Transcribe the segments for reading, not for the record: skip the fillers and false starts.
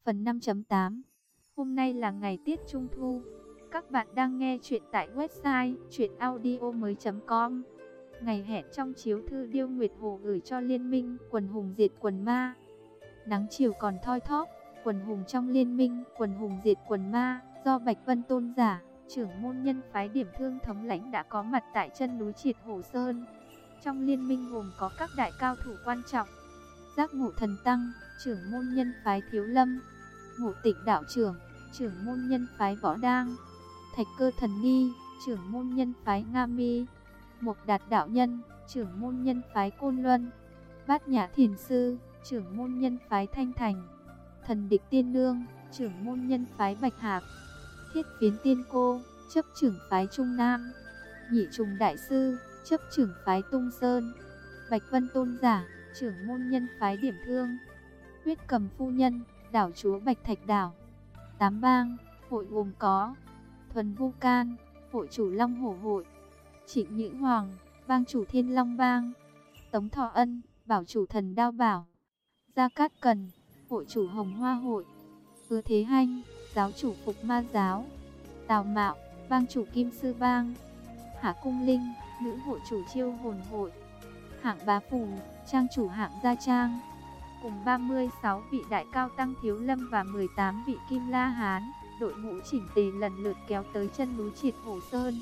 Phần 5.8. Hôm nay là ngày tiết Trung Thu. Các bạn đang nghe chuyện tại website chuyenaudio.com. Ngày hẹn trong chiếu thư Điêu Nguyệt Hồ gửi cho Liên minh quần hùng diệt quần ma. Nắng chiều còn thoi thóp, quần hùng trong Liên minh quần hùng diệt quần ma do Bạch Vân Tôn giả, trưởng môn nhân phái Điểm Thương thống lãnh đã có mặt tại chân núi Triệt Hồ Sơn. Trong liên minh gồm có các đại cao thủ quan trọng: Giác Ngộ Thần Tăng, trưởng môn nhân phái Thiếu Lâm; Ngộ Tịnh đạo trưởng, trưởng môn nhân phái Võ Đang; Thạch Cơ Thần Ni, trưởng môn nhân phái Nga Mi; Mộc Đạt đạo nhân, trưởng môn nhân phái Côn Luân; Bát Nhã Thiền sư, trưởng môn nhân phái Thanh Thành; Thần Địch Tiên Nương, trưởng môn nhân phái Bạch Hạc; Thiết Phiến Tiên Cô, chấp trưởng phái Trung Nam; Nhị Trùng đại sư, chấp trưởng phái Tung Sơn; Bạch Vân Tôn giả, trưởng môn nhân phái Điểm Thương; Huyết Cầm phu nhân, đảo chúa Bạch Thạch đảo. Tám bang hội gồm có: Thuần Vu Can, hội chủ Long Hổ hội; Trịnh Nhữ Hoàng, bang chủ Thiên Long bang; Tống Thọ Ân, bảo chủ Thần Đao bảo; Gia Cát Cần, hội chủ Hồng Hoa hội; Hứa Thế Hanh, giáo chủ Phục Ma giáo; Tào Mạo, bang chủ Kim Sư bang; Hạ Cung Linh, nữ hội chủ Chiêu Hồn hội; Hạng Bá Phù, trang chủ Hạng Gia Trang. Cùng 36 vị đại cao tăng Thiếu Lâm và 18 vị Kim La Hán, đội ngũ chỉnh tề lần lượt kéo tới chân núi Triệt Hồ Sơn.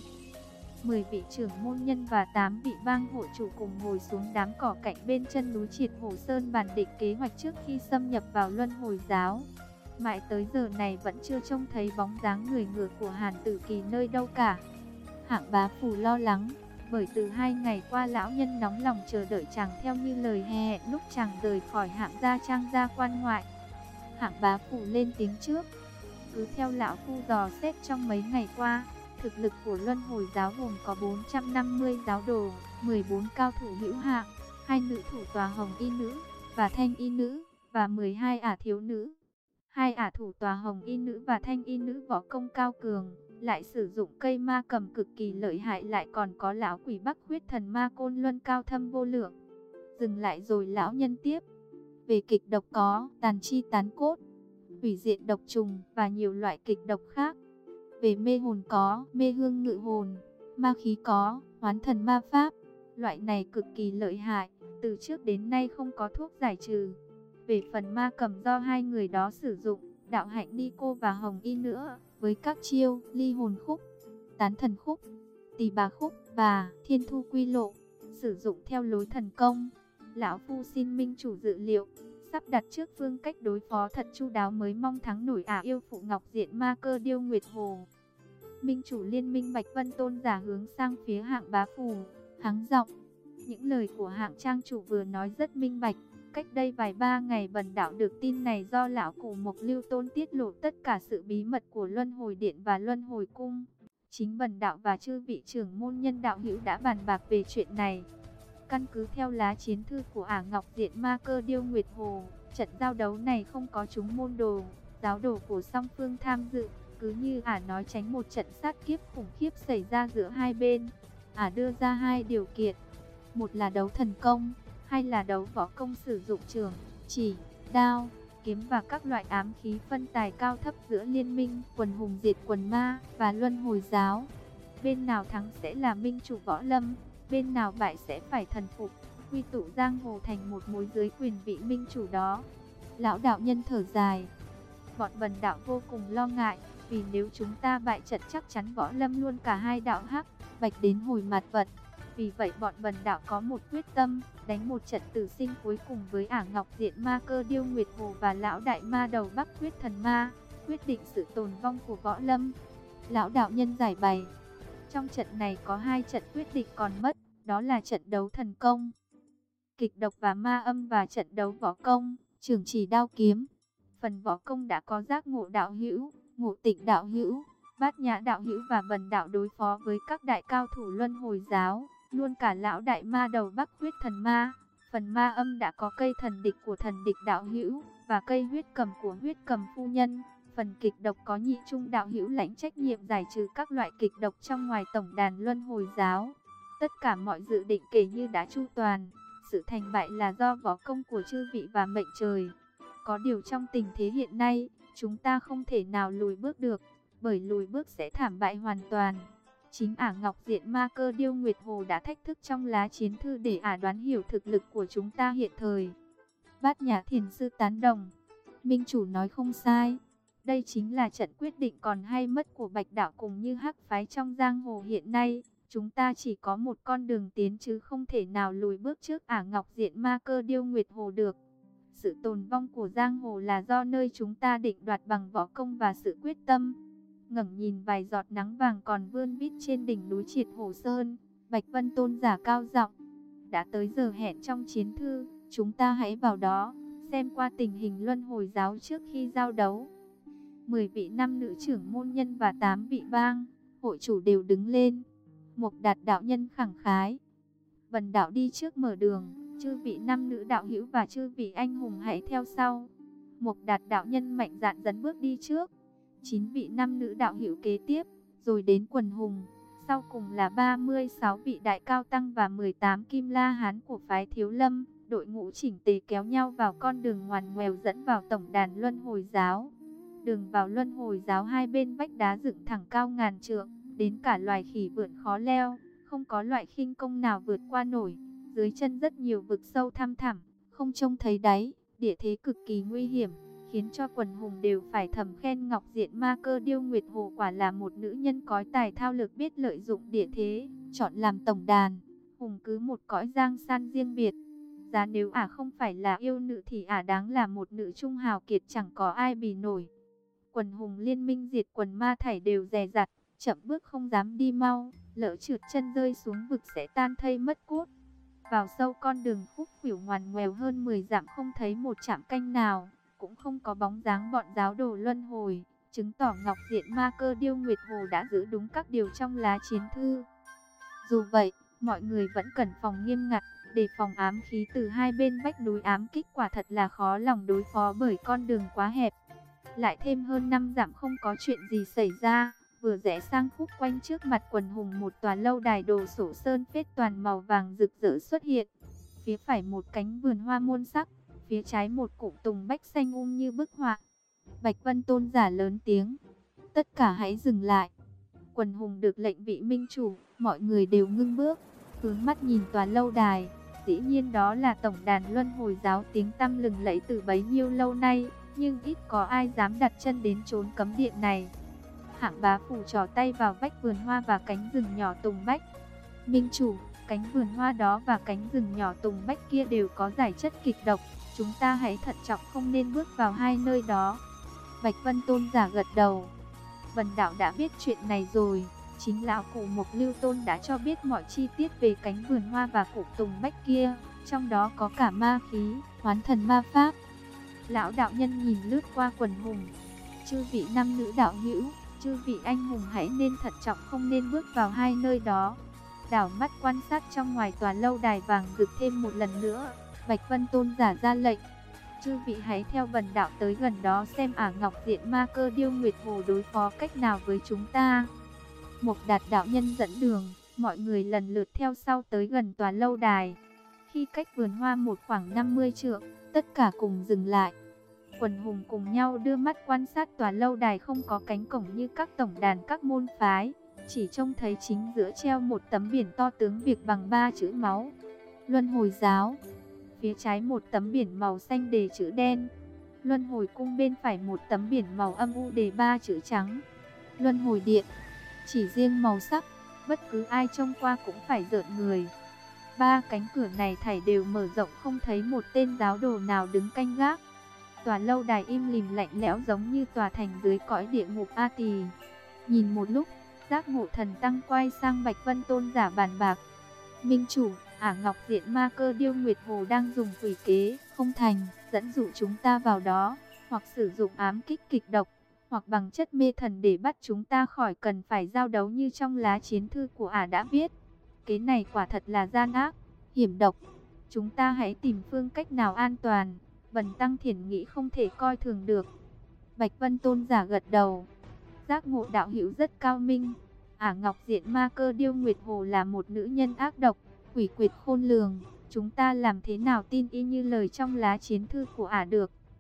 10 vị trưởng môn nhân và 8 vị bang hội chủ cùng ngồi xuống đám cỏ cạnh bên chân núi Triệt Hồ Sơn bàn định kế hoạch trước khi xâm nhập vào Luân Hồi giáo. Mãi tới giờ này vẫn chưa trông thấy bóng dáng người ngựa của Hàn Tử Kỳ nơi đâu cả. Hạng Bá Phù lo lắng, bởi từ 2 ngày qua lão nhân nóng lòng chờ đợi chàng theo như lời hẹn lúc chàng rời khỏi Hạng Gia Trang ra quan ngoại. Hạng Bá Phù lên tiếng trước: cứ theo lão phu dò xét trong mấy ngày qua, thực lực của Luân Hồi giáo gồm có 450 giáo đồ, 14 cao thủ hữu hạng, 2 nữ thủ tòa hồng y nữ và thanh y nữ, và 12 ả thiếu nữ. 2 ả thủ tòa hồng y nữ và thanh y nữ võ công cao cường, lại sử dụng cây ma cầm cực kỳ lợi hại, lại còn có lão quỷ Bắc huyết thần ma Côn Luân cao thâm vô lượng. Dừng lại rồi lão nhân tiếp: về kịch độc có tàn chi tán cốt, hủy diệt độc trùng và nhiều loại kịch độc khác. Về mê hồn có mê hương ngự hồn, ma khí có hoán thần ma pháp. Loại này cực kỳ lợi hại, từ trước đến nay không có thuốc giải trừ. Về phần ma cầm do 2 người đó sử dụng, đạo hạnh ni cô và hồng y nữa, với các chiêu ly hồn khúc, tán thần khúc, tỳ bà khúc và thiên thu quy lộ, sử dụng theo lối thần công. Lão phu xin minh chủ dự liệu, sắp đặt trước phương cách đối phó thật chu đáo mới mong thắng nổi ả yêu phụ Ngọc Diện ma cơ Điêu Nguyệt Hồ. Minh chủ liên minh Bạch Vân Tôn giả hướng sang phía Hạng Bá Phù, hắng giọng: những lời của Hạng trang chủ vừa nói rất minh bạch. Cách đây vài 3 ngày bần đạo được tin này do lão cổ Mộc Lưu Tôn tiết lộ tất cả sự bí mật của Luân Hồi Điện và Luân Hồi Cung. Chính bần đạo và chư vị trưởng môn nhân đạo hữu đã bàn bạc về chuyện này. Căn cứ theo lá chiến thư của ả Ngọc Diện ma cơ Điêu Nguyệt Hồ, trận giao đấu này không có chúng môn đồ, giáo đồ của song phương tham dự. Cứ như ả nói, tránh một trận sát kiếp khủng khiếp xảy ra giữa hai bên. Ả đưa ra 2 điều kiện: một là đấu thần công, 2 là đấu võ công sử dụng trường, chỉ, đao, kiếm và các loại ám khí phân tài cao thấp giữa liên minh quần hùng diệt quần ma và Luân Hồi giáo. Bên nào thắng sẽ là minh chủ võ lâm, bên nào bại sẽ phải thần phục, quy tụ giang hồ thành một mối dưới quyền vị minh chủ đó. Lão đạo nhân thở dài: bọn bần đạo vô cùng lo ngại, vì nếu chúng ta bại trận chắc chắn võ lâm luôn cả 2 đạo hắc, bạch đến hồi mặt vật. Vì vậy bọn bần đạo có một quyết tâm, đánh một trận tử sinh cuối cùng với ả Ngọc Diện ma cơ Điêu Nguyệt Hồ và lão đại ma đầu Bắc huyết thần ma, quyết định sự tồn vong của võ lâm. Lão đạo nhân giải bày: trong trận này có 2 trận quyết định còn mất, đó là trận đấu thần công, kịch độc và ma âm, và trận đấu võ công, trường chỉ đao kiếm. Phần võ công đã có Giác Ngộ đạo hữu, Ngộ Tịnh đạo hữu, Bát Nhã đạo hữu và bần đạo đối phó với các đại cao thủ Luân Hồi giáo, luôn cả lão đại ma đầu Bắc huyết thần ma. Phần ma âm đã có cây thần địch của thần địch đạo hữu và cây huyết cầm của huyết cầm phu nhân. Phần kịch độc có Nhị Trung đạo hữu lãnh trách nhiệm giải trừ các loại kịch độc trong ngoài tổng đàn Luân Hồi giáo. Tất cả mọi dự định kể như đã chu toàn, sự thành bại là do võ công của chư vị và mệnh trời. Có điều trong tình thế hiện nay, chúng ta không thể nào lùi bước được, bởi lùi bước sẽ thảm bại hoàn toàn. Chính Ả Ngọc Diện Ma Cơ Điêu Nguyệt Hồ đã thách thức trong lá chiến thư để Ả đoán hiểu thực lực của chúng ta hiện thời. Bát Nhã Thiền Sư tán đồng. Minh chủ nói không sai. Đây chính là trận quyết định còn hay mất của Bạch Đạo cùng như Hắc phái trong giang hồ hiện nay. Chúng ta chỉ có một con đường tiến chứ không thể nào lùi bước trước Ả Ngọc Diện Ma Cơ Điêu Nguyệt Hồ được. Sự tồn vong của giang hồ là do nơi chúng ta định đoạt bằng võ công và sự quyết tâm. Ngẩng nhìn vài giọt nắng vàng còn vươn vít trên đỉnh núi Triệt Hồ Sơn, Bạch Vân Tôn giả cao giọng: đã tới giờ hẹn trong chiến thư, chúng ta hãy vào đó, xem qua tình hình luân hồi giáo trước khi giao đấu. 10 vị nam nữ trưởng môn nhân và 8 vị bang hội chủ đều đứng lên. Mục Đạt đạo nhân khẳng khái: Vân đạo đi trước mở đường, chư vị nam nữ đạo hữu và chư vị anh hùng hãy theo sau. Mục Đạt đạo nhân mạnh dạn dẫn bước đi trước. 9 vị nam nữ đạo hữu kế tiếp, rồi đến quần hùng, sau cùng là 36 vị đại cao tăng và 18 kim la hán của phái Thiếu Lâm. Đội ngũ chỉnh tề kéo nhau vào con đường ngoằn ngoèo dẫn vào tổng đàn luân hồi giáo. Đường vào luân hồi giáo hai bên vách đá dựng thẳng cao ngàn trượng, đến cả loài khỉ vượn khó leo, không có loại khinh công nào vượt qua nổi. Dưới chân rất nhiều vực sâu thăm thẳm, không trông thấy đáy, địa thế cực kỳ nguy hiểm, khiến cho quần hùng đều phải thầm khen Ngọc Diện Ma Cơ Điêu Nguyệt Hồ quả là một nữ nhân có tài thao lược, biết lợi dụng địa thế, chọn làm tổng đàn, hùng cứ một cõi giang san riêng biệt. Giá nếu Ả không phải là yêu nữ thì Ả đáng là một nữ trung hào kiệt chẳng có ai bì nổi. Quần hùng liên minh diệt quần ma thảy đều dè dặt, chậm bước không dám đi mau, lỡ trượt chân rơi xuống vực sẽ tan thây mất cốt. Vào sâu con đường khúc khuỷu ngoằn ngoèo hơn 10 dặm không thấy một trạm canh nào, cũng không có bóng dáng bọn giáo đồ luân hồi, chứng tỏ Ngọc Diện Ma Cơ Điêu Nguyệt Hồ đã giữ đúng các điều trong lá chiến thư. Dù vậy, mọi người vẫn cẩn phòng nghiêm ngặt, đề phòng ám khí từ hai bên vách núi ám kích, quả thật là khó lòng đối phó bởi con đường quá hẹp. Lại thêm hơn 5 dặm không có chuyện gì xảy ra, vừa rẽ sang khúc quanh trước mặt quần hùng một tòa lâu đài đồ sổ sơn phết toàn màu vàng rực rỡ xuất hiện. Phía phải một cánh vườn hoa muôn sắc, phía trái một cụm tùng bách xanh như bức họa. Bạch Vân Tôn giả lớn tiếng: tất cả hãy dừng lại. Quần hùng được lệnh vị minh chủ, mọi người đều ngưng bước, hướng mắt nhìn tòa lâu đài. Dĩ nhiên đó là tổng đàn luân hồi giáo tiếng tăm lừng lẫy từ bấy nhiêu lâu nay, nhưng ít có ai dám đặt chân đến chốn cấm địa này. Hạng Bá Phủ trò tay vào vách vườn hoa và cánh rừng nhỏ tùng bách. Minh chủ, cánh vườn hoa đó và cánh rừng nhỏ tùng bách kia đều có giải chất kịch độc, chúng ta hãy thận trọng không nên bước vào hai nơi đó. Bạch Vân Tôn giả gật đầu: Vân đạo đã biết chuyện này rồi, chính lão cụ Mộc Lưu Tôn đã cho biết mọi chi tiết về cánh vườn hoa và cụm tùng bách kia, trong đó có cả ma khí, hoán thần ma pháp. Lão đạo nhân nhìn lướt qua quần hùng: chư vị nam nữ đạo hữu, chư vị anh hùng hãy nên thận trọng không nên bước vào hai nơi đó. Đảo mắt quan sát trong ngoài tòa lâu đài vàng rực thêm một lần nữa, Bạch Vân Tôn giả ra lệnh: chư vị hãy theo Vân đạo tới gần đó xem Ả Ngọc Diện Ma Cơ Điêu Nguyệt Hồ đối phó cách nào với chúng ta. Mục Đạt đạo nhân dẫn đường, mọi người lần lượt theo sau tới gần tòa lâu đài. Khi cách vườn hoa một khoảng 50 trượng, tất cả cùng dừng lại. Quần hùng cùng nhau đưa mắt quan sát tòa lâu đài không có cánh cổng như các tổng đàn các môn phái, chỉ trông thấy chính giữa treo một tấm biển to tướng Việt bằng 3 chữ máu: Luân Hồi Giáo. Phía trái một tấm biển màu xanh đề chữ đen: Luân Hồi Cung. Bên phải một tấm biển màu âm u đề 3 chữ trắng: Luân Hồi Điện. Chỉ riêng màu sắc, bất cứ ai trông qua cũng phải rợn người. Ba cánh cửa này thảy đều mở rộng, không thấy một tên giáo đồ nào đứng canh gác. Tòa lâu đài im lìm lạnh lẽo giống như tòa thành dưới cõi địa ngục A Tỳ. Nhìn một lúc, Giác Ngộ Thần Tăng quay sang Bạch Vân Tôn giả bàn bạc: Minh chủ, Ả Ngọc Diện Ma Cơ Điêu Nguyệt Hồ đang dùng quỷ kế không thành, dẫn dụ chúng ta vào đó, hoặc sử dụng ám kích kịch độc, hoặc bằng chất mê thần để bắt chúng ta khỏi cần phải giao đấu như trong lá chiến thư của Ả đã viết. Kế này quả thật là gian ác, hiểm độc. Chúng ta hãy tìm phương cách nào an toàn. Bần tăng thiển nghĩ không thể coi thường được. Bạch Vân Tôn giả gật đầu: Giác Ngộ đạo hữu rất cao minh. Ả Ngọc Diện Ma Cơ Điêu Nguyệt Hồ là một nữ nhân ác độc, quỷ quyệt khôn lường. Chúng ta làm thế nào tin y như lời trong lá chiến thư của Ả được?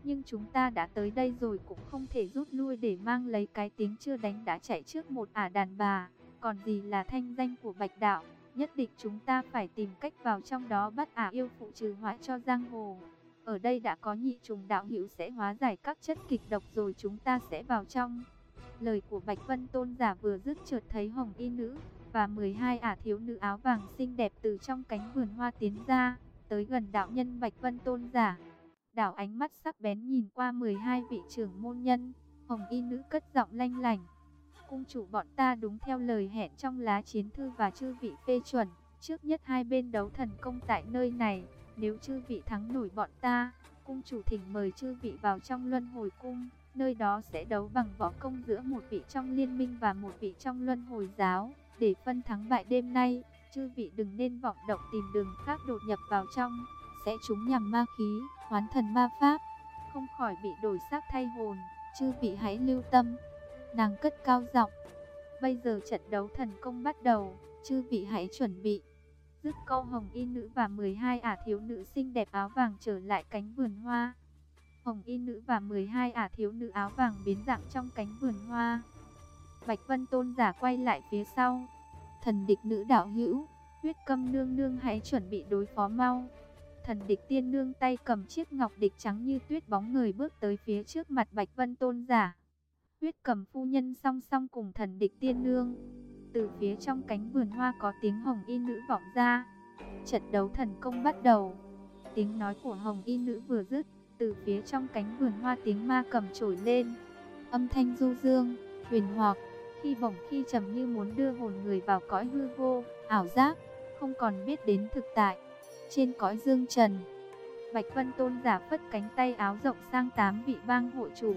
Nhưng chúng ta đã tới đây rồi, cũng không thể rút lui để mang lấy cái tiếng chưa đánh đã chạy trước một ả đàn bà. Còn gì là thanh danh của Bạch đạo, nhất định chúng ta phải tìm cách vào trong đó bắt ả yêu phụ trừ họa cho giang hồ. Ở đây đã có nhị trùng đạo hữu sẽ hóa giải các chất kịch độc rồi chúng ta sẽ vào trong. Lời của Bạch Vân Tôn giả vừa dứt, chợt thấy hồng y nữ và 12 ả thiếu nữ áo vàng xinh đẹp từ trong cánh vườn hoa tiến ra, tới gần đạo nhân Bạch Vân Tôn giả. Đảo ánh mắt sắc bén nhìn qua 12 vị trưởng môn nhân, hồng y nữ cất giọng lanh lảnh: cung chủ, bọn ta đúng theo lời hẹn trong lá chiến thư và chư vị phê chuẩn, trước nhất hai bên đấu thần công tại nơi này. Nếu chư vị thắng nổi bọn ta, cung chủ thỉnh mời chư vị vào trong luân hồi cung, nơi đó sẽ đấu bằng võ công giữa một vị trong liên minh và một vị trong luân hồi giáo, để phân thắng bại đêm nay. Chư vị đừng nên vọng động tìm đường khác đột nhập vào trong, sẽ trúng nhằm ma khí, hoán thần ma pháp, không khỏi bị đổi xác thay hồn. Chư vị hãy lưu tâm. Nàng cất cao giọng: bây giờ trận đấu thần công bắt đầu, chư vị hãy chuẩn bị. Dứt câu, hồng y nữ và 12 ả thiếu nữ xinh đẹp áo vàng trở lại cánh vườn hoa. Hồng y nữ và 12 ả thiếu nữ áo vàng biến dạng trong cánh vườn hoa. Bạch Vân Tôn giả quay lại phía sau: thần địch nữ đạo hữu, Huyết Câm nương nương hãy chuẩn bị đối phó mau. Thần địch tiên nương tay cầm chiếc ngọc địch trắng như tuyết bóng người bước tới phía trước mặt Bạch Vân Tôn giả. Huyết Cầm phu nhân song song cùng thần địch tiên nương. Từ phía trong cánh vườn hoa có tiếng hồng y nữ vọng ra: trận đấu thần công bắt đầu. Tiếng nói của hồng y nữ vừa dứt, từ phía trong cánh vườn hoa tiếng ma cầm trỗi lên. Âm thanh du dương, huyền hoặc, khi bổng khi trầm, như muốn đưa hồn người vào cõi hư vô, ảo giác, không còn biết đến thực tại. Trên cõi dương trần, Bạch Vân Tôn giả phất cánh tay áo rộng sang 8 vị bang hội chủ,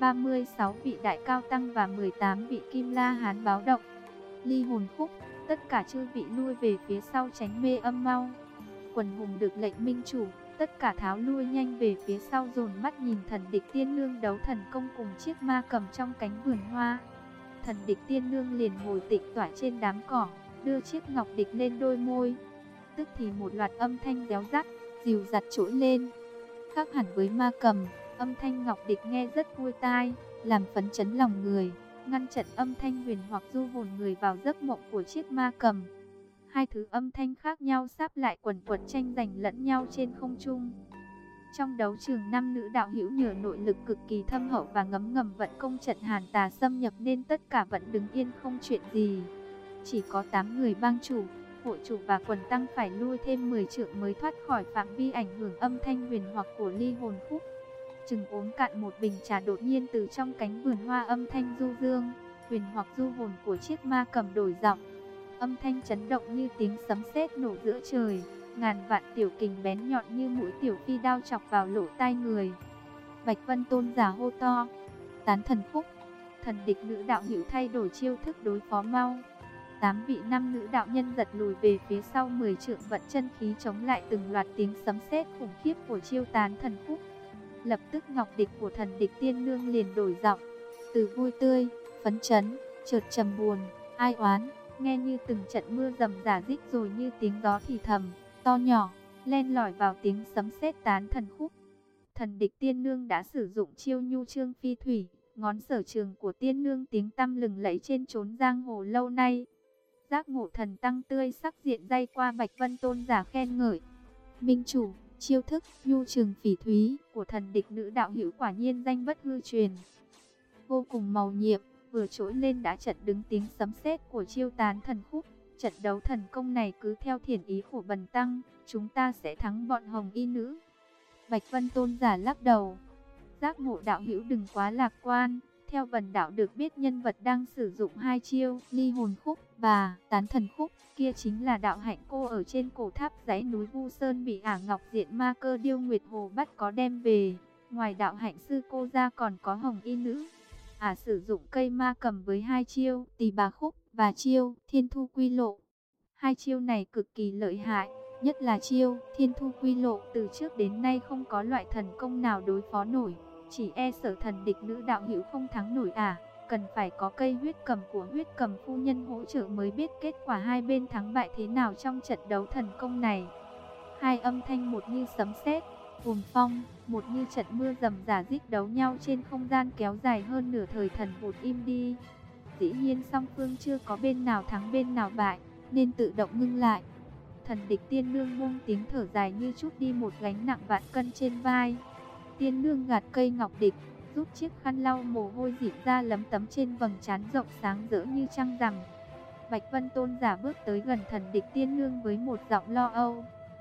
36 vị đại cao tăng và 18 vị kim la hán báo động, ly hồn khúc, tất cả chư vị lui về phía sau tránh mê âm mau. Quần hùng được lệnh minh chủ, tất cả tháo lui nhanh về phía sau, dồn mắt nhìn thần địch tiên nương đấu thần công cùng chiếc ma cầm trong cánh vườn hoa. Thần địch tiên nương liền ngồi tịnh tọa trên đám cỏ, đưa chiếc ngọc địch lên đôi môi. Tức thì một loạt âm thanh réo rắt, dìu dặt trỗi lên. Khác hẳn với ma cầm, âm thanh ngọc địch nghe rất vui tai, làm phấn chấn lòng người, ngăn chặn âm thanh huyền hoặc du hồn người vào giấc mộng của chiếc ma cầm. Hai thứ âm thanh khác nhau sáp lại quần quật tranh giành lẫn nhau trên không trung. Trong đấu trường, năm nữ đạo hữu nhờ nội lực cực kỳ thâm hậu và ngấm ngầm vận công trận hàn tà xâm nhập nên tất cả vẫn đứng yên không chuyện gì. Chỉ có 8 người bang chủ, hội chủ và quần tăng phải lui thêm 10 trượng mới thoát khỏi phạm vi ảnh hưởng âm thanh huyền hoặc của ly hồn khúc. Chừng uống cạn một bình trà, đột nhiên từ trong cánh vườn hoa âm thanh du dương, huyền hoặc du hồn của chiếc ma cầm đổi giọng. Âm thanh chấn động như tiếng sấm sét nổ giữa trời, ngàn vạn tiểu kình bén nhọn như mũi tiểu phi đao chọc vào lỗ tai người. Bạch Vân Tôn giả hô to: tán thần khúc. Thần địch nữ đạo hữu thay đổi chiêu thức đối phó mau. 8 vị nam nữ đạo nhân giật lùi về phía sau 10 trượng, vận chân khí chống lại từng loạt tiếng sấm sét khủng khiếp của chiêu tán thần khúc. Lập tức ngọc địch của thần địch tiên nương liền đổi giọng, từ vui tươi, phấn chấn, chợt trầm buồn, ai oán, nghe như từng trận mưa rầm rả rích, rồi như tiếng gió thì thầm, to nhỏ, len lỏi vào tiếng sấm sét tán thần khúc. Thần địch tiên nương đã sử dụng chiêu nhu trương phi thủy, ngón sở trường của tiên nương tiếng tăm lừng lẫy trên chốn giang hồ lâu nay. Giác Ngộ thần tăng tươi sắc diện day qua Bạch Vân Tôn giả khen ngợi: minh chủ, chiêu thức nhu trường phỉ thúy của thần địch nữ đạo hữu quả nhiên danh bất hư truyền, vô cùng màu nhiệm. Vừa trỗi lên đã chặn đứng tiếng sấm sét của chiêu tán thần khúc. Trận đấu thần công này cứ theo thiền ý của bần tăng, chúng ta sẽ thắng bọn hồng y nữ. Bạch Vân Tôn giả lắc đầu: Giác Ngộ đạo hữu đừng quá lạc quan. Theo bần đạo được biết, nhân vật đang sử dụng hai chiêu ly hồn khúc và tán thần khúc kia chính là đạo hạnh cô ở trên cổ tháp dãy núi Vu Sơn bị ả Ngọc Diện Ma Cơ Điêu Nguyệt Hồ bắt có đem về. Ngoài đạo hạnh sư cô ra còn có hồng y nữ. Ả sử dụng cây ma cầm với hai chiêu Tỳ Bà Khúc và chiêu Thiên Thu Quy Lộ. Hai chiêu này cực kỳ lợi hại, nhất là chiêu Thiên Thu Quy Lộ, từ trước đến nay không có loại thần công nào đối phó nổi. Chỉ e sợ thần địch nữ đạo hữu không thắng nổi ả, cần phải có cây huyết cầm của huyết cầm phu nhân hỗ trợ mới biết kết quả hai bên thắng bại thế nào trong trận đấu thần công này. Hai âm thanh một như sấm sét, Cuồng phong, một như trận mưa rầm rả rích đấu nhau trên không gian kéo dài hơn nửa thời thần vụt im đi. Dĩ nhiên song phương chưa có bên nào thắng bên nào bại, nên tự động ngưng lại. Thần địch tiên nương buông tiếng thở dài như trút đi một gánh nặng vạn cân trên vai. Tiên nương gạt cây ngọc địch, rút chiếc khăn lau mồ hôi dịn ra lấm tấm trên vầng trán rộng sáng rỡ như trăng rằm. Bạch Vân Tôn giả bước tới gần thần địch tiên nương với một giọng lo âu.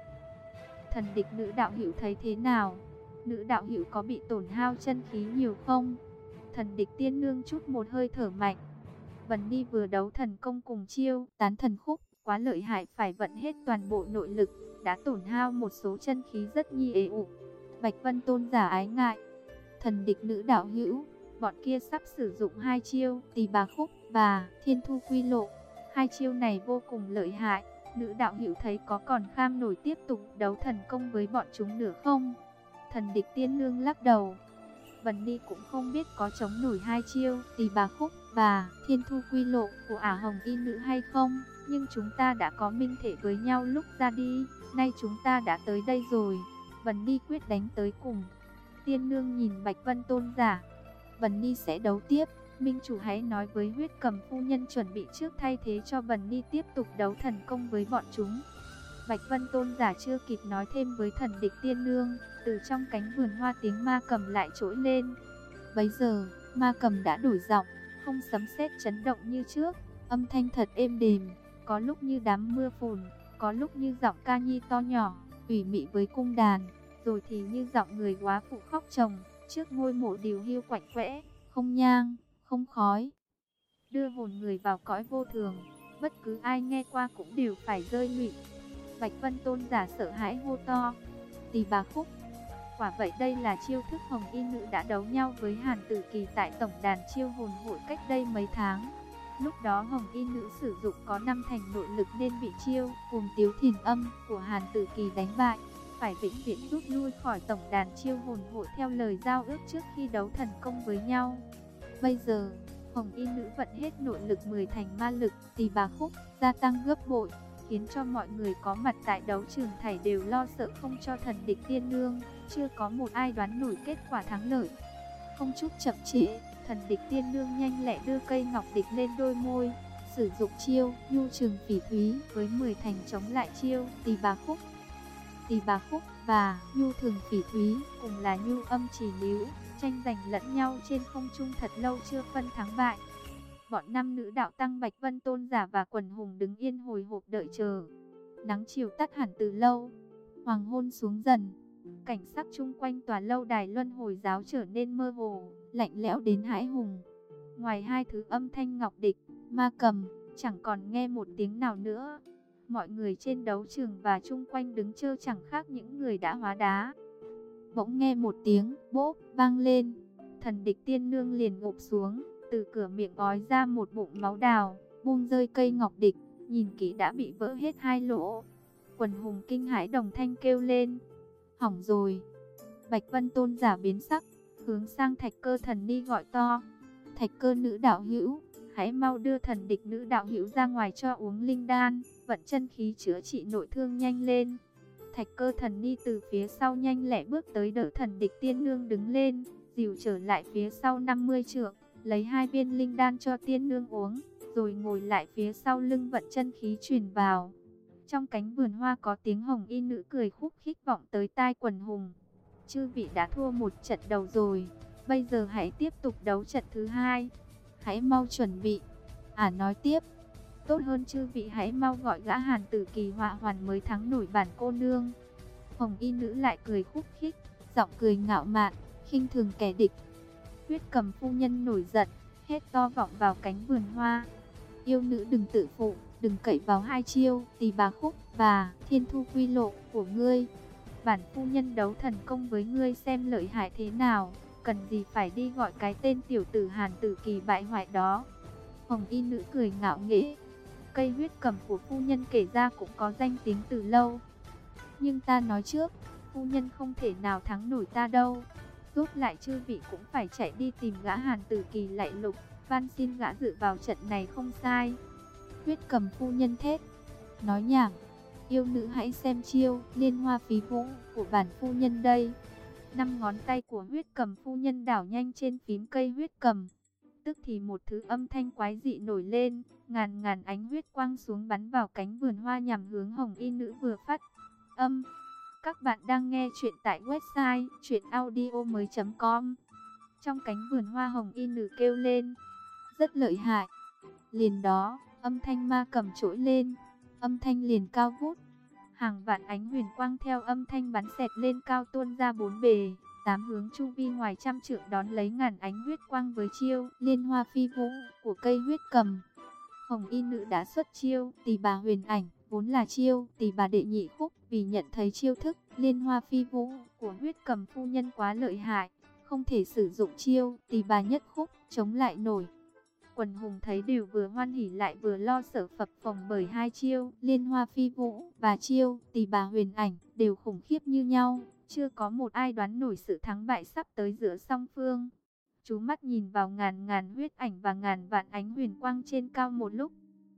Thần địch nữ đạo hữu thấy thế nào? Nữ đạo hữu có bị tổn hao chân khí nhiều không? Thần địch tiên nương chút một hơi thở mạnh. Vân Ni vừa đấu thần công cùng chiêu tán thần khúc, quá lợi hại, phải vận hết toàn bộ nội lực, đã tổn hao một số chân khí rất nhi ế ụ. Bạch Vân Tôn giả ái ngại. Thần địch nữ đạo hữu, bọn kia sắp sử dụng hai chiêu Tỳ Bà Khúc và Thiên Thu Quy Lộ. Hai chiêu này vô cùng lợi hại, nữ đạo hữu thấy có còn kham nổi tiếp tục đấu thần công với bọn chúng nữa không? Thần địch tiên nương lắc đầu. Vân Ni cũng không biết có chống nổi hai chiêu Tỳ Bà Khúc và Thiên Thu Quy Lộ của Ả Hồng Y nữ hay không, nhưng chúng ta đã có minh thể với nhau lúc ra đi, nay chúng ta đã tới đây rồi. Vân Ni quyết đánh tới cùng. Tiên nương nhìn Bạch Vân Tôn giả. Vân Ni sẽ đấu tiếp, minh chủ hãy nói với Huyết Cầm phu nhân chuẩn bị trước thay thế cho Vân Ni tiếp tục đấu thần công với bọn chúng. Bạch Vân Tôn giả chưa kịp nói thêm với thần địch tiên nương, từ trong cánh vườn hoa tiếng ma cầm lại trỗi lên. Bấy giờ, ma cầm đã đổi giọng, không sấm sét chấn động như trước, âm thanh thật êm đềm, có lúc như đám mưa phùn, có lúc như giọng ca nhi to nhỏ, ủy mị với cung đàn, rồi thì như giọng người góa phụ khóc chồng, trước ngôi mộ điều hiu quạnh quẽ, không nhang, không khói, đưa hồn người vào cõi vô thường, bất cứ ai nghe qua cũng đều phải rơi lụy. Bạch Vân Tôn giả sợ hãi hô to, Tỳ Bà Khúc. Quả vậy đây là chiêu thức Hồng Y nữ đã đấu nhau với Hàn Tử Kỳ tại tổng đàn chiêu hồn hội cách đây mấy tháng. Lúc đó Hồng Y nữ sử dụng có 5 thành nội lực nên bị chiêu Hồn Tiếu Thiền Âm của Hàn Tử Kỳ đánh bại, phải vĩnh viễn rút lui khỏi tổng đàn chiêu hồn hội theo lời giao ước trước khi đấu thần công với nhau. Bây giờ, Hồng Y nữ vận hết nội lực 10 thành ma lực Tỳ Bà Khúc gia tăng gấp bội, khiến cho mọi người có mặt tại đấu trường thảy đều lo sợ không cho thần địch tiên nương, chưa có một ai đoán nổi kết quả thắng lợi. Không chút chậm trễ, thần địch tiên nương nhanh lẹ đưa cây ngọc địch lên đôi môi, sử dụng chiêu Nhu Trường Phỉ Thúy với 10 thành chống lại chiêu Tỳ Bà Khúc. Tỳ Bà Khúc và Nhu Thường Phỉ Thúy cùng là nhu âm chỉ líu, tranh giành lẫn nhau trên không trung thật lâu chưa phân thắng bại. Bọn nam nữ đạo tăng Bạch Vân Tôn giả và quần hùng đứng yên hồi hộp đợi chờ. Nắng chiều tắt hẳn từ lâu, hoàng hôn xuống dần, cảnh sắc chung quanh tòa lâu đài luân hồi giáo trở nên mơ hồ, lạnh lẽo đến hãi hùng. Ngoài hai thứ âm thanh ngọc địch, ma cầm, chẳng còn nghe một tiếng nào nữa. Mọi người trên đấu trường và chung quanh đứng chơ chẳng khác những người đã hóa đá. Bỗng nghe một tiếng bốp vang lên, thần địch tiên nương liền ngụp xuống, từ cửa miệng ói ra một bụng máu đào, buông rơi cây ngọc địch, nhìn kỹ đã bị vỡ hết hai lỗ. Quần hùng kinh hãi đồng thanh kêu lên, hỏng rồi. Bạch Vân Tôn giả biến sắc, hướng sang Thạch Cơ thần ni gọi to, Thạch Cơ nữ đạo hữu, hãy mau đưa thần địch nữ đạo hữu ra ngoài cho uống linh đan, vận chân khí chữa trị nội thương nhanh lên. Thạch Cơ thần ni từ phía sau nhanh lẹ bước tới đỡ thần địch tiên nương đứng lên, dìu trở lại phía sau 50 trượng, lấy 2 viên linh đan cho tiên nương uống, rồi ngồi lại phía sau lưng vận chân khí truyền vào. Trong cánh vườn hoa có tiếng Hồng Y nữ cười khúc khích vọng tới tai quần hùng. Chư vị đã thua một trận đầu rồi, bây giờ hãy tiếp tục đấu trận thứ hai. Hãy mau chuẩn bị. Nói tiếp, tốt hơn chư vị hãy mau gọi gã Hàn Tử Kỳ họa hoàn mới thắng nổi bản cô nương. Hồng Y nữ lại cười khúc khích, giọng cười ngạo mạn, khinh thường kẻ địch. Huyết Cầm phu nhân nổi giận, hét to vọng vào cánh vườn hoa. Yêu nữ đừng tự phụ, đừng cậy vào hai chiêu Tỳ Bà Khúc và Thiên Thu Quy Lộ của ngươi. Bản phu nhân đấu thần công với ngươi xem lợi hại thế nào, cần gì phải đi gọi cái tên tiểu tử Hàn Tử Kỳ bại hoại đó. Hồng Y nữ cười ngạo nghễ, cây huyết cầm của phu nhân kể ra cũng có danh tiếng từ lâu. Nhưng ta nói trước, phu nhân không thể nào thắng nổi ta đâu. Rút lại chư vị cũng phải chạy đi tìm gã Hàn Tử Kỳ lạy lục, van xin gã dự vào trận này không sai. Huyết Cầm phu nhân thét, nói nhảm, Yêu nữ hãy xem chiêu liên hoa phí vũ của bản phu nhân đây. Năm ngón tay của huyết cầm phu nhân đảo nhanh trên phím cây huyết cầm. Tức thì một thứ âm thanh quái dị nổi lên, ngàn ngàn ánh huyết quang xuống bắn vào cánh vườn hoa nhằm hướng hồng y nữ vừa phát âm. Các bạn đang nghe chuyện tại website chuyenaudio.com. Trong cánh vườn hoa, hồng y nữ kêu lên rất lợi hại. Liền đó, âm thanh ma cầm trỗi lên, âm thanh liền cao vút. Hàng vạn ánh huyền quang theo âm thanh bắn xẹt lên cao tuôn ra bốn bề, tám hướng chu vi ngoài trăm trượng đón lấy ngàn ánh huyết quang với chiêu liên hoa phi vũ của cây huyết cầm. Hồng y nữ đã xuất chiêu Tỳ bà huyền ảnh, vốn là chiêu Tỳ bà đệ nhị khúc, vì nhận thấy chiêu thức liên hoa phi vũ của huyết cầm phu nhân quá lợi hại, không thể sử dụng chiêu Tỳ bà nhất khúc chống lại nổi. Quần hùng thấy đều vừa hoan hỉ lại vừa lo sợ phập phồng, bởi hai chiêu liên hoa phi vũ và chiêu Tỳ bà huyền ảnh đều khủng khiếp như nhau, chưa có một ai đoán nổi sự thắng bại sắp tới giữa song phương. Chú mắt nhìn vào ngàn ngàn huyết ảnh và ngàn vạn ánh huyền quang trên cao một lúc.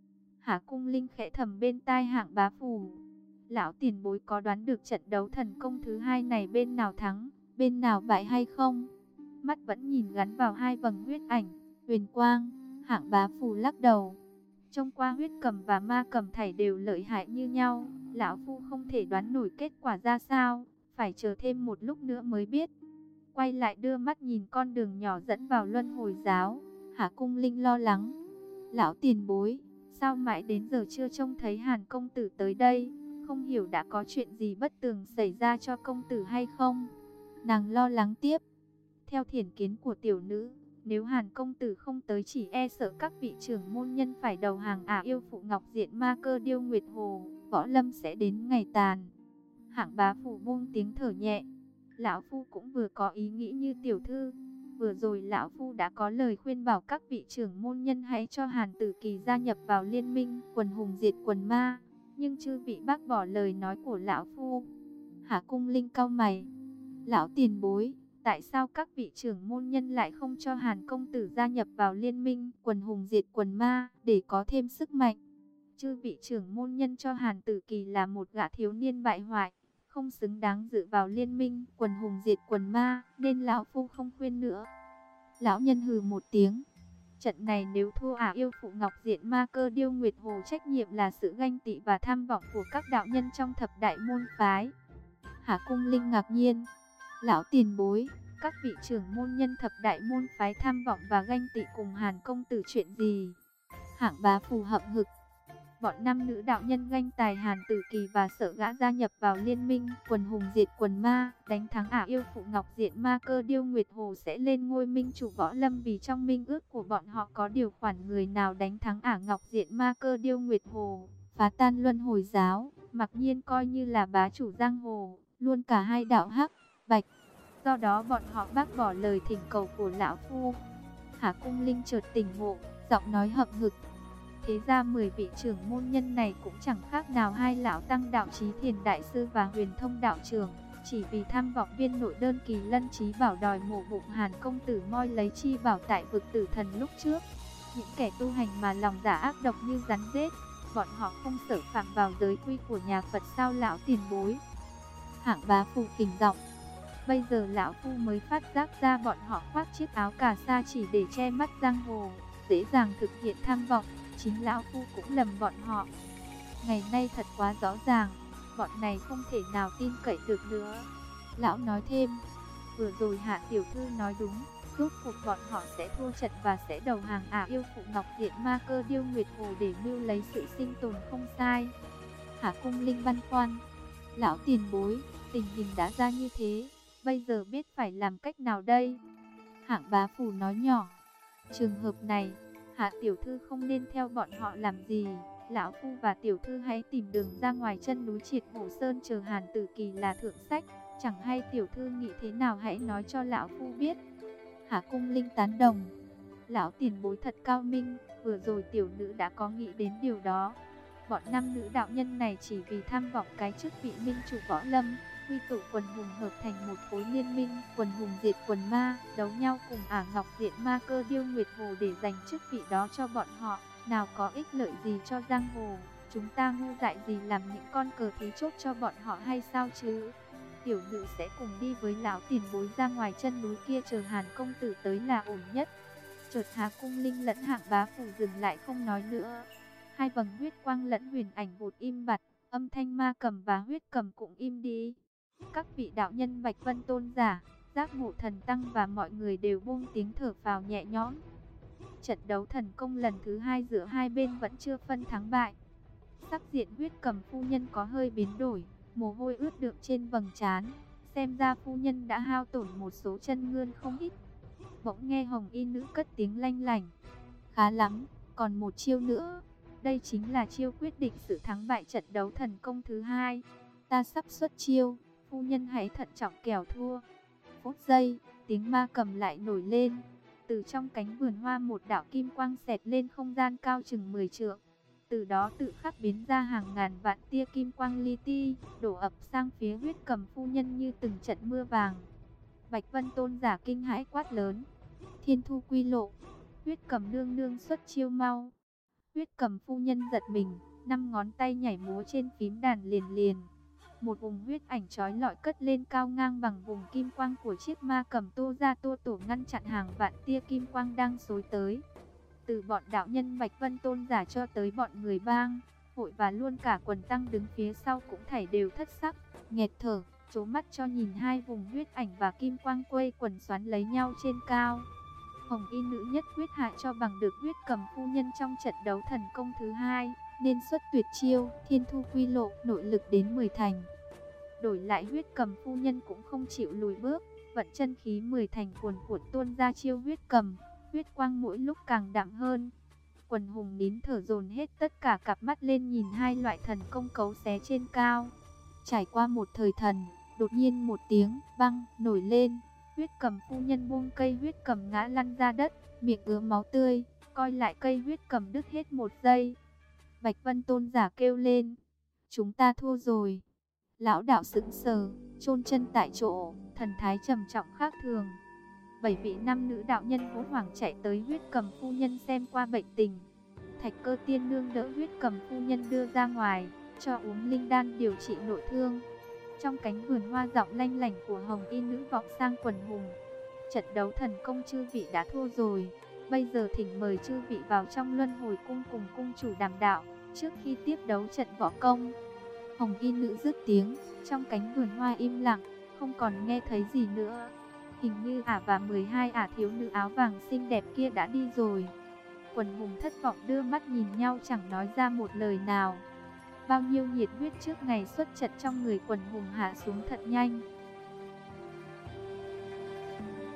Hà Cung Linh khẽ thầm bên tai Hạng Bá Phù: lão tiền bối có đoán được trận đấu thần công thứ hai này bên nào thắng, bên nào bại hay không? Mắt vẫn nhìn gắn vào hai vầng huyết ảnh, huyền quang. Hạng Bá Phù lắc đầu: trông qua huyết cầm và ma cầm thảy đều lợi hại như nhau, lão phu không thể đoán nổi kết quả ra sao, phải chờ thêm một lúc nữa mới biết. Quay lại đưa mắt nhìn con đường nhỏ dẫn vào Luân Hồi Giáo, Hà Cung Linh lo lắng: lão tiền bối, sao mãi đến giờ chưa trông thấy Hàn công tử tới đây, không hiểu đã có chuyện gì bất tường xảy ra cho công tử hay không? Nàng lo lắng tiếp: theo thiển kiến của tiểu nữ, nếu Hàn công tử không tới, chỉ e sợ các vị trưởng môn nhân phải đầu hàng yêu phụ Ngọc Diện Ma Cơ Điêu Nguyệt Hồ, võ lâm sẽ đến ngày tàn. Hạng Bá Phù buông tiếng thở nhẹ: lão phu cũng vừa có ý nghĩ như tiểu thư. Vừa rồi lão phu đã có lời khuyên bảo các vị trưởng môn nhân hãy cho Hàn Tử Kỳ gia nhập vào liên minh quần hùng diệt quần ma, nhưng chư vị bác bỏ lời nói của lão phu. Hà Cung Linh cau mày: lão tiền bối, tại sao các vị trưởng môn nhân lại không cho Hàn công tử gia nhập vào liên minh quần hùng diệt quần ma để có thêm sức mạnh? Chư vị trưởng môn nhân cho Hàn Tử Kỳ là một gã thiếu niên bại hoại, không xứng đáng dự vào liên minh quần hùng diệt quần ma, nên lão phu không khuyên nữa. Lão nhân hừ một tiếng: trận này nếu thua yêu phụ Ngọc Diện Ma Cơ Điêu Nguyệt Hồ, trách nhiệm là sự ganh tị và tham vọng của các đạo nhân trong thập đại môn phái. Hà Cung Linh ngạc nhiên: lão tiền bối, các vị trưởng môn nhân thập đại môn phái tham vọng và ganh tị cùng Hàn công tử chuyện gì? Hạng Bá Phù hậm hực: bọn nam nữ đạo nhân ganh tài Hàn Tử Kỳ và sợ gã gia nhập vào liên minh quần hùng diệt quần ma, đánh thắng yêu phụ Ngọc Diện Ma Cơ Điêu Nguyệt Hồ sẽ lên ngôi minh chủ võ lâm, vì trong minh ước của bọn họ có điều khoản người nào đánh thắng Ngọc Diện Ma Cơ Điêu Nguyệt Hồ, phá tan Luân Hồi Giáo, mặc nhiên coi như là bá chủ giang hồ, luôn cả hai đạo hắc, bạch. Do đó bọn họ bác bỏ lời thỉnh cầu của lão phu. Hà Cung Linh chợt tỉnh ngộ, giọng nói hậm hực: thế ra 10 vị trưởng môn nhân này cũng chẳng khác nào hai lão tăng đạo Chí Thiền đại sư và Huyền Thông đạo trưởng, chỉ vì tham vọng viên nội đơn Kỳ Lân Chí Bảo đòi mổ bụng Hàn công tử moi lấy chi bảo tại vực Tử Thần lúc trước. Những kẻ tu hành mà lòng dạ ác độc như rắn rết, bọn họ không sợ phạm vào giới quy của nhà Phật sao lão tiền bối? Hạng Bá Phù kình giọng: bây giờ lão phu mới phát giác ra bọn họ khoác chiếc áo cà sa chỉ để che mắt giang hồ, dễ dàng thực hiện tham vọng. Chính lão phu cũng lầm bọn họ. Ngày nay thật quá rõ ràng, bọn này không thể nào tin cậy được nữa. Lão nói thêm: vừa rồi Hạ tiểu thư nói đúng, rốt cuộc bọn họ sẽ thua trận và sẽ đầu hàng yêu phụ Ngọc Diện Ma Cơ Điêu Nguyệt Hồ để mưu lấy sự sinh tồn không sai. Hà Cung Linh băn khoăn: lão tiền bối, tình hình đã ra như thế, bây giờ biết phải làm cách nào đây? Hạng Bá Phù nói nhỏ: trường hợp này, Hạ tiểu thư không nên theo bọn họ làm gì. Lão phu và tiểu thư hãy tìm đường ra ngoài chân núi Triệt Hổ Sơn chờ Hàn Tử Kỳ là thượng sách. Chẳng hay tiểu thư nghĩ thế nào, hãy nói cho lão phu biết. Hà Cung Linh tán đồng: lão tiền bối thật cao minh, vừa rồi tiểu nữ đã có nghĩ đến điều đó. Bọn nam nữ đạo nhân này chỉ vì tham vọng cái chức vị minh chủ võ lâm, quy tụ quần hùng hợp thành một khối liên minh quần hùng diệt quần ma, đấu nhau cùng Ngọc Diện Ma Cơ Điêu Nguyệt Hồ để giành chức vị đó cho bọn họ, nào có ích lợi gì cho giang hồ. Chúng ta ngu dại gì làm những con cờ thứ chốt cho bọn họ hay sao chứ? Tiểu nữ sẽ cùng đi với lão tiền bối ra ngoài chân núi kia chờ Hàn công tử tới là ổn nhất. Chợt Hà Cung Linh lẫn Hạng Bá Phủ dừng lại không nói nữa. Hai vầng huyết quang lẫn huyền ảnh vụt im bặt, âm thanh ma cầm và huyết cầm cũng im đi. Các vị đạo nhân Bạch Vân Tôn giả, Giác Ngộ Thần Tăng và mọi người đều buông tiếng thở phào nhẹ nhõm. Trận đấu thần công lần thứ hai giữa hai bên vẫn chưa phân thắng bại. Sắc diện huyết cầm phu nhân có hơi biến đổi, mồ hôi ướt đượm trên vầng trán. Xem ra phu nhân đã hao tổn một số chân ngươn không ít. Bỗng nghe hồng y nữ cất tiếng lanh lảnh. Khá lắm, còn một chiêu nữa. Đây chính là chiêu quyết định sự thắng bại trận đấu thần công thứ hai. Ta sắp xuất chiêu, phu nhân hãy thận trọng kẻo thua. Phút giây, tiếng ma cầm lại nổi lên. Từ trong cánh vườn hoa một đạo kim quang xẹt lên không gian cao chừng 10 trượng. Từ đó tự khắc biến ra hàng ngàn vạn tia kim quang li ti, đổ ập sang phía huyết cầm phu nhân như từng trận mưa vàng. Bạch Vân Tôn giả kinh hãi quát lớn. Thiên thu quy lộ, huyết cầm nương nương xuất chiêu mau. Huyết cầm phu nhân giật mình, 5 ngón tay nhảy múa trên phím đàn liền liền. Một vùng huyết ảnh chói lọi cất lên cao ngang bằng vùng kim quang của chiếc ma cầm tô ra tô tổ ngăn chặn hàng vạn tia kim quang đang xối tới. Từ bọn đạo nhân Bạch Vân Tôn giả cho tới bọn người bang, hội và luôn cả quần tăng đứng phía sau cũng thảy đều thất sắc, nghẹt thở, trố mắt cho nhìn hai vùng huyết ảnh và kim quang quây quần xoắn lấy nhau trên cao. Hồng y nữ nhất quyết hạ cho bằng được huyết cầm phu nhân trong trận đấu thần công thứ hai, nên xuất tuyệt chiêu, thiên thu quy lộ, nội lực đến 10 thành. Đổi lại huyết cầm phu nhân cũng không chịu lùi bước, vận chân khí 10 thành cuồn cuộn tuôn ra chiêu huyết cầm, huyết quang mỗi lúc càng đậm hơn. Quần hùng nín thở dồn hết tất cả cặp mắt lên nhìn hai loại thần công cấu xé trên cao. Trải qua một thời thần, đột nhiên một tiếng băng nổi lên, huyết cầm phu nhân buông cây huyết cầm ngã lăn ra đất, miệng ứa máu tươi, coi lại cây huyết cầm đứt hết một giây. Bạch Vân Tôn giả kêu lên, chúng ta thua rồi. Lão đạo sững sờ, chôn chân tại chỗ, thần thái trầm trọng khác thường. 7 vị nam nữ đạo nhân hốt hoảng chạy tới huyết cầm phu nhân xem qua bệnh tình. Thạch Cơ tiên nương đỡ huyết cầm phu nhân đưa ra ngoài, cho uống linh đan điều trị nội thương. Trong cánh vườn hoa giọng lanh lảnh của hồng y nữ vọng sang quần hùng. Trận đấu thần công chư vị đã thua rồi. Bây giờ thỉnh mời chư vị vào trong luân hồi cung cùng cung chủ đàm đạo, trước khi tiếp đấu trận võ công. Hồng y nữ dứt tiếng, trong cánh vườn hoa im lặng, không còn nghe thấy gì nữa. Hình như ả và 12 ả thiếu nữ áo vàng xinh đẹp kia đã đi rồi. Quần hùng thất vọng đưa mắt nhìn nhau chẳng nói ra một lời nào. Bao nhiêu nhiệt huyết trước ngày xuất trận trong người quần hùng hạ xuống thật nhanh.